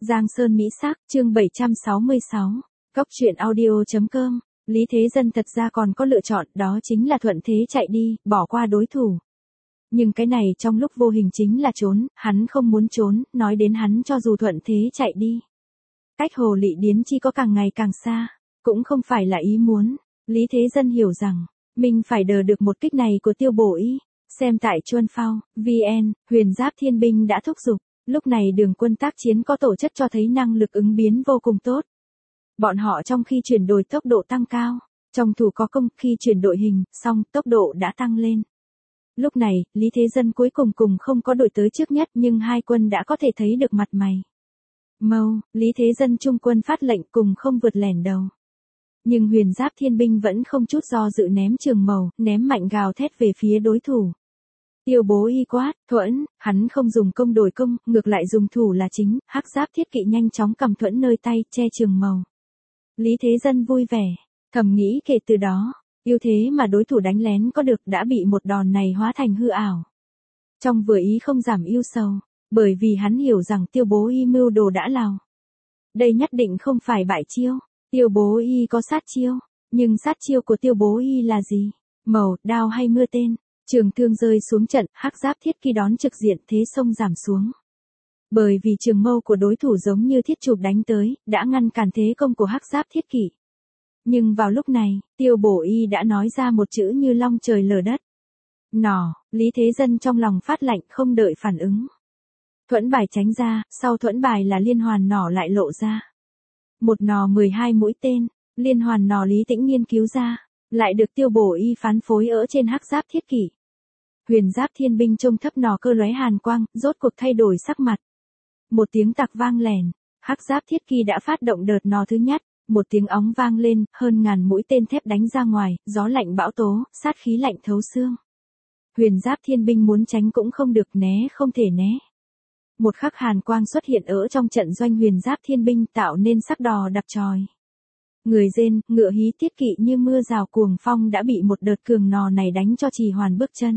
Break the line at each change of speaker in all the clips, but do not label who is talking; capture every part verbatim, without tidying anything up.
Giang Sơn Mỹ Sắc, chương bảy trăm sáu mươi sáu, Cốc truyện audio.com, Lý Thế Dân thật ra còn có lựa chọn, đó chính là thuận thế chạy đi, bỏ qua đối thủ. Nhưng cái này trong lúc vô hình chính là trốn, hắn không muốn trốn, nói đến hắn cho dù thuận thế chạy đi. Cách Hồ Lị Điến Chi có càng ngày càng xa, cũng không phải là ý muốn. Lý Thế Dân hiểu rằng, mình phải đỡ được một kích này của Tiêu Bổ Y. Xem tại Chuân Phao, vê en, Huyền Giáp Thiên Binh đã thúc giục. Lúc này đường quân tác chiến có tổ chức cho thấy năng lực ứng biến vô cùng tốt. Bọn họ trong khi chuyển đổi tốc độ tăng cao, trong thủ có công khi chuyển đội hình, xong tốc độ đã tăng lên. Lúc này, Lý Thế Dân cuối cùng cùng không có đội tới trước nhất nhưng hai quân đã có thể thấy được mặt mày. Mâu, Lý Thế Dân trung quân phát lệnh cùng không vượt lẻn đầu. Nhưng Huyền Giáp Thiên Binh vẫn không chút do dự ném trường màu, ném mạnh gào thét về phía đối thủ. Tiêu Bố Y quát, Thuẫn, hắn không dùng công đổi công, ngược lại dùng thủ là chính, Hắc Giáp Thiết Kỵ nhanh chóng cầm Thuẫn nơi tay, che trường màu. Lý Thế Dân vui vẻ, thầm nghĩ kể từ đó, ưu thế mà đối thủ đánh lén có được đã bị một đòn này hóa thành hư ảo. Trong vừa ý không giảm ưu sầu, bởi vì hắn hiểu rằng Tiêu Bố Y mưu đồ đã lào. Đây nhất định không phải bại chiêu, Tiêu Bố Y có sát chiêu, nhưng sát chiêu của Tiêu Bố Y là gì? Màu, đao hay mưa tên? Trường thương rơi xuống trận, Hắc Giáp Thiết Kỵ đón trực diện thế sông giảm xuống. Bởi vì trường mâu của đối thủ giống như thiết chụp đánh tới, đã ngăn cản thế công của Hắc Giáp Thiết Kỵ. Nhưng vào lúc này, Tiêu Bổ Y đã nói ra một chữ như long trời lở đất. Nỏ, Lý Thế Dân trong lòng phát lạnh không đợi phản ứng. Thuẫn bài tránh ra, sau thuẫn bài là liên hoàn nỏ lại lộ ra. Một nỏ mười hai mũi tên, liên hoàn nỏ Lý Tĩnh nghiên cứu ra, lại được Tiêu Bổ Y phán phối ở trên Hắc Giáp Thiết Kỵ. Huyền Giáp Thiên Binh trông thấp nỏ cơ lóe hàn quang, rốt cuộc thay đổi sắc mặt. Một tiếng tạc vang lèn, Hắc Giáp Thiết Kỵ đã phát động đợt nỏ thứ nhất, một tiếng óng vang lên, hơn ngàn mũi tên thép đánh ra ngoài, gió lạnh bão tố, sát khí lạnh thấu xương. Huyền Giáp Thiên Binh muốn tránh cũng không được, né không thể né. Một khắc hàn quang xuất hiện ở trong trận doanh Huyền Giáp Thiên Binh tạo nên sắc đỏ đặc tròi. Người rên, ngựa hí Thiết Kỵ như mưa rào cuồng phong đã bị một đợt cường nỏ này đánh cho trì hoàn bước chân.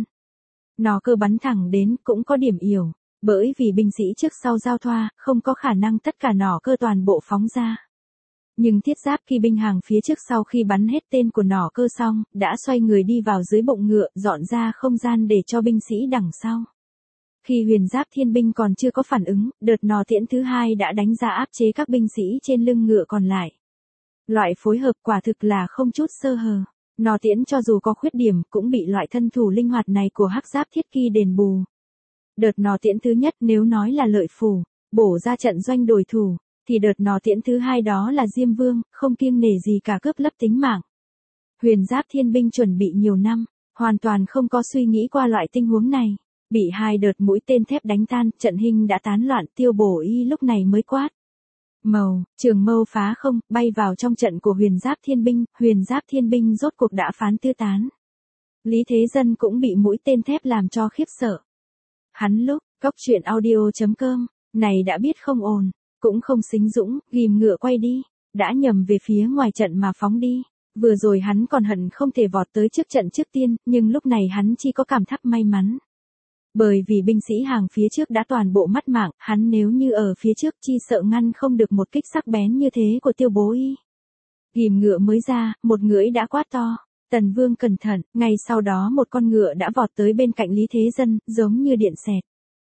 Nỏ cơ bắn thẳng đến cũng có điểm yểu, bởi vì binh sĩ trước sau giao thoa, không có khả năng tất cả nỏ cơ toàn bộ phóng ra. Nhưng Thiết Giáp Kỵ binh hàng phía trước sau khi bắn hết tên của nỏ cơ xong, đã xoay người đi vào dưới bụng ngựa, dọn ra không gian để cho binh sĩ đằng sau. Khi Huyền Giáp Thiên Binh còn chưa có phản ứng, đợt nỏ tiễn thứ hai đã đánh ra áp chế các binh sĩ trên lưng ngựa còn lại. Loại phối hợp quả thực là không chút sơ hở. Nỏ tiễn cho dù có khuyết điểm cũng bị loại thân thủ linh hoạt này của Hắc Giáp Thiết Kỵ đền bù. Đợt nỏ tiễn thứ nhất nếu nói là lợi phủ, bổ ra trận doanh đối thủ, thì đợt nỏ tiễn thứ hai đó là Diêm Vương, không kiêng nể gì cả cướp lấp tính mạng. Huyền Giáp Thiên Binh chuẩn bị nhiều năm, hoàn toàn không có suy nghĩ qua loại tình huống này. Bị hai đợt mũi tên thép đánh tan, trận hình đã tán loạn, Tiêu Bổ Y lúc này mới quát. Màu, trường mâu phá không, bay vào trong trận của Huyền Giáp Thiên Binh, Huyền Giáp Thiên Binh rốt cuộc đã phán tư tán. Lý Thế Dân cũng bị mũi tên thép làm cho khiếp sợ. Hắn lúc, Cốc truyện audio.com, này đã biết không ổn, cũng không xính dũng, ghim ngựa quay đi, đã nhầm về phía ngoài trận mà phóng đi. Vừa rồi hắn còn hận không thể vọt tới trước trận trước tiên, nhưng lúc này hắn chỉ có cảm thắc may mắn. Bởi vì binh sĩ hàng phía trước đã toàn bộ mất mạng, hắn nếu như ở phía trước chi sợ ngăn không được một kích sắc bén như thế của Tiêu Bố Y. Ghim ngựa mới ra, một ngưỡi đã quát to. Tần Vương cẩn thận, ngay sau đó một con ngựa đã vọt tới bên cạnh Lý Thế Dân, giống như điện xẹt.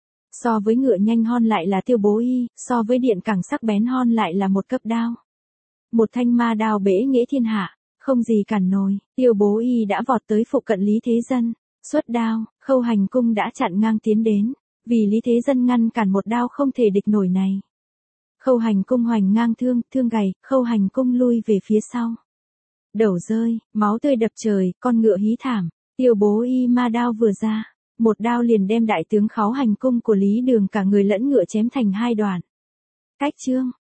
So với ngựa nhanh hon lại là Tiêu Bố Y, so với điện càng sắc bén hon lại là một cấp đao. Một thanh ma đao bể nghĩa thiên hạ, không gì cản nổi, Tiêu Bố Y đã vọt tới phụ cận Lý Thế Dân. Xuất đao, Khâu Hành Cung đã chặn ngang tiến đến, vì Lý Thế Dân ngăn cản một đao không thể địch nổi này. Khâu Hành Cung hoành ngang thương, thương gầy, Khâu Hành Cung lui về phía sau. Đầu rơi, máu tươi đập trời, con ngựa hí thảm, Tiêu Bố Y ma đao vừa ra, một đao liền đem đại tướng Khấu Hành Cung của Lý Đường cả người lẫn ngựa chém thành hai đoạn. Cách chương,